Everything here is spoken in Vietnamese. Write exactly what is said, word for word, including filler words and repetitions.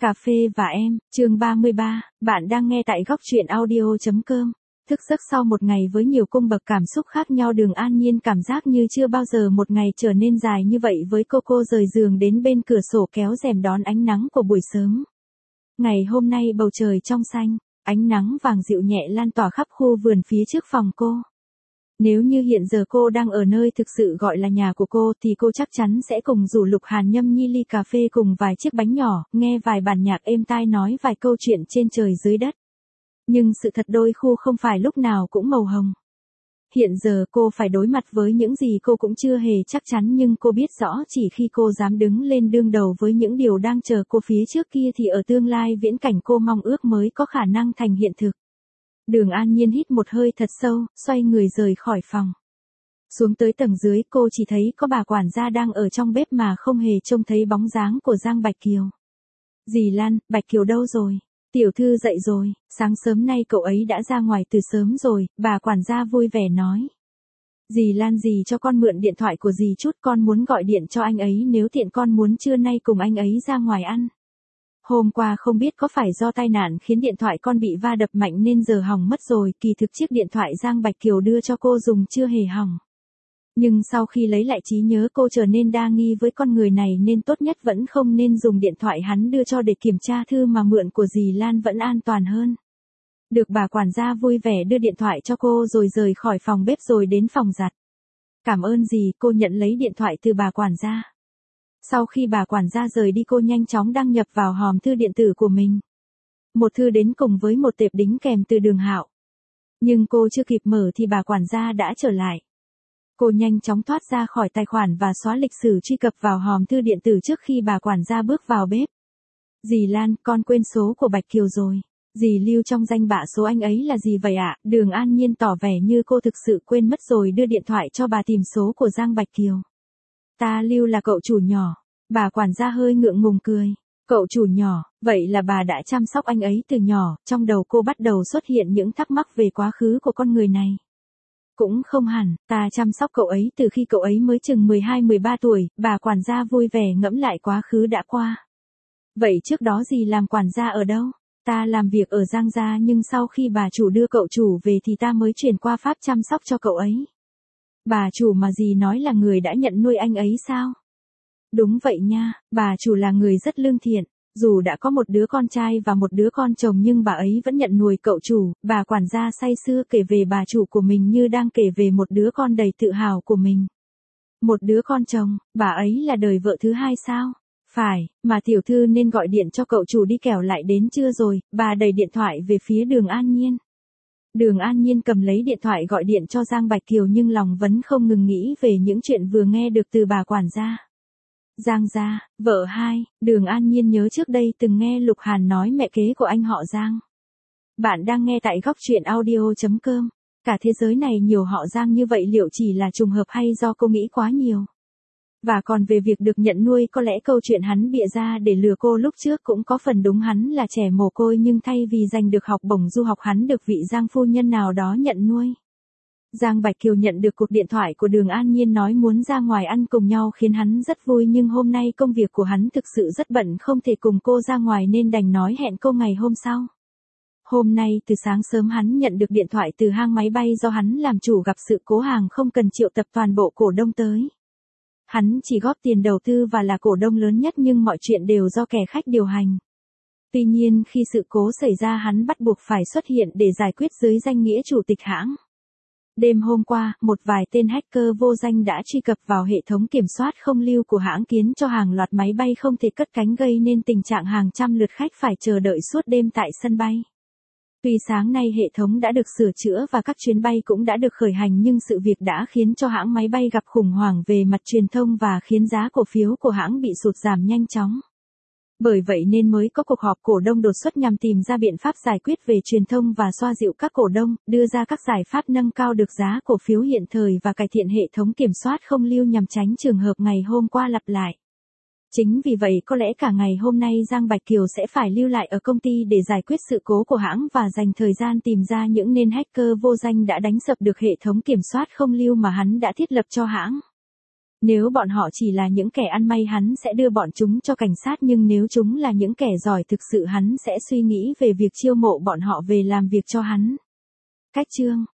Cà phê và em, chương ba mươi ba, bạn đang nghe tại góc truyện audio.com. Thức giấc sau một ngày với nhiều cung bậc cảm xúc khác nhau, Đường An Nhiên cảm giác như chưa bao giờ một ngày trở nên dài như vậy với cô. Cô rời giường đến bên cửa sổ kéo rèm đón ánh nắng của buổi sớm. Ngày hôm nay bầu trời trong xanh, ánh nắng vàng dịu nhẹ lan tỏa khắp khu vườn phía trước phòng cô. Nếu như hiện giờ cô đang ở nơi thực sự gọi là nhà của cô thì cô chắc chắn sẽ cùng rủ Lục Hàn nhâm nhi ly cà phê cùng vài chiếc bánh nhỏ, nghe vài bản nhạc êm tai, nói vài câu chuyện trên trời dưới đất. Nhưng sự thật đôi khu không phải lúc nào cũng màu hồng. Hiện giờ cô phải đối mặt với những gì cô cũng chưa hề chắc chắn, nhưng cô biết rõ chỉ khi cô dám đứng lên đương đầu với những điều đang chờ cô phía trước kia thì ở tương lai viễn cảnh cô mong ước mới có khả năng thành hiện thực. Đường An Nhiên hít một hơi thật sâu, xoay người rời khỏi phòng. Xuống tới tầng dưới, cô chỉ thấy có bà quản gia đang ở trong bếp mà không hề trông thấy bóng dáng của Giang Bạch Kiều. Dì Lan, Bạch Kiều đâu rồi? Tiểu thư dậy rồi, sáng sớm nay cậu ấy đã ra ngoài từ sớm rồi, bà quản gia vui vẻ nói. Dì Lan, dì cho con mượn điện thoại của dì chút, con muốn gọi điện cho anh ấy nếu tiện, con muốn trưa nay cùng anh ấy ra ngoài ăn. Hôm qua không biết có phải do tai nạn khiến điện thoại con bị va đập mạnh nên giờ hỏng mất rồi, kỳ thực chiếc điện thoại Giang Bạch Kiều đưa cho cô dùng chưa hề hỏng. Nhưng sau khi lấy lại trí nhớ cô trở nên đa nghi với con người này nên tốt nhất vẫn không nên dùng điện thoại hắn đưa cho để kiểm tra thư mà mượn của dì Lan vẫn an toàn hơn. Được bà quản gia vui vẻ đưa điện thoại cho cô rồi rời khỏi phòng bếp rồi đến phòng giặt. Cảm ơn dì, cô nhận lấy điện thoại từ bà quản gia. Sau khi bà quản gia rời đi cô nhanh chóng đăng nhập vào hòm thư điện tử của mình. Một thư đến cùng với một tệp đính kèm từ Đường Hạo. Nhưng cô chưa kịp mở thì bà quản gia đã trở lại. Cô nhanh chóng thoát ra khỏi tài khoản và xóa lịch sử truy cập vào hòm thư điện tử trước khi bà quản gia bước vào bếp. Dì Lan, con quên số của Bạch Kiều rồi. Dì lưu trong danh bạ số anh ấy là gì vậy ạ? Đường An Nhiên tỏ vẻ như cô thực sự quên mất rồi đưa điện thoại cho bà tìm số của Giang Bạch Kiều. Ta lưu là cậu chủ nhỏ. Bà quản gia hơi ngượng ngùng cười. Cậu chủ nhỏ, vậy là bà đã chăm sóc anh ấy từ nhỏ. Trong đầu cô bắt đầu xuất hiện những thắc mắc về quá khứ của con người này. Cũng không hẳn, ta chăm sóc cậu ấy từ khi cậu ấy mới chừng mười hai mười ba tuổi, bà quản gia vui vẻ ngẫm lại quá khứ đã qua. Vậy trước đó dì làm quản gia ở đâu? Ta làm việc ở Giang gia, nhưng sau khi bà chủ đưa cậu chủ về thì ta mới chuyển qua pháp chăm sóc cho cậu ấy. Bà chủ mà dì nói là người đã nhận nuôi anh ấy sao? Đúng vậy nha, bà chủ là người rất lương thiện. Dù đã có một đứa con trai và một đứa con chồng nhưng bà ấy vẫn nhận nuôi cậu chủ. Bà quản gia say sưa kể về bà chủ của mình như đang kể về một đứa con đầy tự hào của mình. Một đứa con chồng, bà ấy là đời vợ thứ hai sao? Phải, mà tiểu thư nên gọi điện cho cậu chủ đi, kẻo lại đến trưa rồi. Bà đẩy điện thoại về phía Đường An Nhiên. Đường An Nhiên cầm lấy điện thoại gọi điện cho Giang Bạch Kiều nhưng lòng vẫn không ngừng nghĩ về những chuyện vừa nghe được từ bà quản gia. Giang gia, vợ hai, Đường An Nhiên nhớ trước đây từng nghe Lục Hàn nói mẹ kế của anh họ Giang. Bạn đang nghe tại góc truyện audio.com. Cả thế giới này nhiều họ Giang như vậy, liệu chỉ là trùng hợp hay do cô nghĩ quá nhiều? Và còn về việc được nhận nuôi, có lẽ câu chuyện hắn bịa ra để lừa cô lúc trước cũng có phần đúng, hắn là trẻ mồ côi nhưng thay vì giành được học bổng du học hắn được vị Giang phu nhân nào đó nhận nuôi. Giang Bạch Kiều nhận được cuộc điện thoại của Đường An Nhiên nói muốn ra ngoài ăn cùng nhau khiến hắn rất vui, nhưng hôm nay công việc của hắn thực sự rất bận không thể cùng cô ra ngoài nên đành nói hẹn cô ngày hôm sau. Hôm nay từ sáng sớm hắn nhận được điện thoại từ hang máy bay do hắn làm chủ gặp sự cố hàng không cần triệu tập toàn bộ cổ đông tới. Hắn chỉ góp tiền đầu tư và là cổ đông lớn nhất nhưng mọi chuyện đều do kẻ khách điều hành. Tuy nhiên khi sự cố xảy ra hắn bắt buộc phải xuất hiện để giải quyết dưới danh nghĩa chủ tịch hãng. Đêm hôm qua, một vài tên hacker vô danh đã truy cập vào hệ thống kiểm soát không lưu của hãng khiến cho hàng loạt máy bay không thể cất cánh, gây nên tình trạng hàng trăm lượt khách phải chờ đợi suốt đêm tại sân bay. Tuy sáng nay hệ thống đã được sửa chữa và các chuyến bay cũng đã được khởi hành nhưng sự việc đã khiến cho hãng máy bay gặp khủng hoảng về mặt truyền thông và khiến giá cổ phiếu của hãng bị sụt giảm nhanh chóng. Bởi vậy nên mới có cuộc họp cổ đông đột xuất nhằm tìm ra biện pháp giải quyết về truyền thông và xoa dịu các cổ đông, đưa ra các giải pháp nâng cao được giá cổ phiếu hiện thời và cải thiện hệ thống kiểm soát không lưu nhằm tránh trường hợp ngày hôm qua lặp lại. Chính vì vậy có lẽ cả ngày hôm nay Giang Bạch Kiều sẽ phải lưu lại ở công ty để giải quyết sự cố của hãng và dành thời gian tìm ra những tên hacker vô danh đã đánh sập được hệ thống kiểm soát không lưu mà hắn đã thiết lập cho hãng. Nếu bọn họ chỉ là những kẻ ăn may hắn sẽ đưa bọn chúng cho cảnh sát, nhưng nếu chúng là những kẻ giỏi thực sự hắn sẽ suy nghĩ về việc chiêu mộ bọn họ về làm việc cho hắn. Cách chương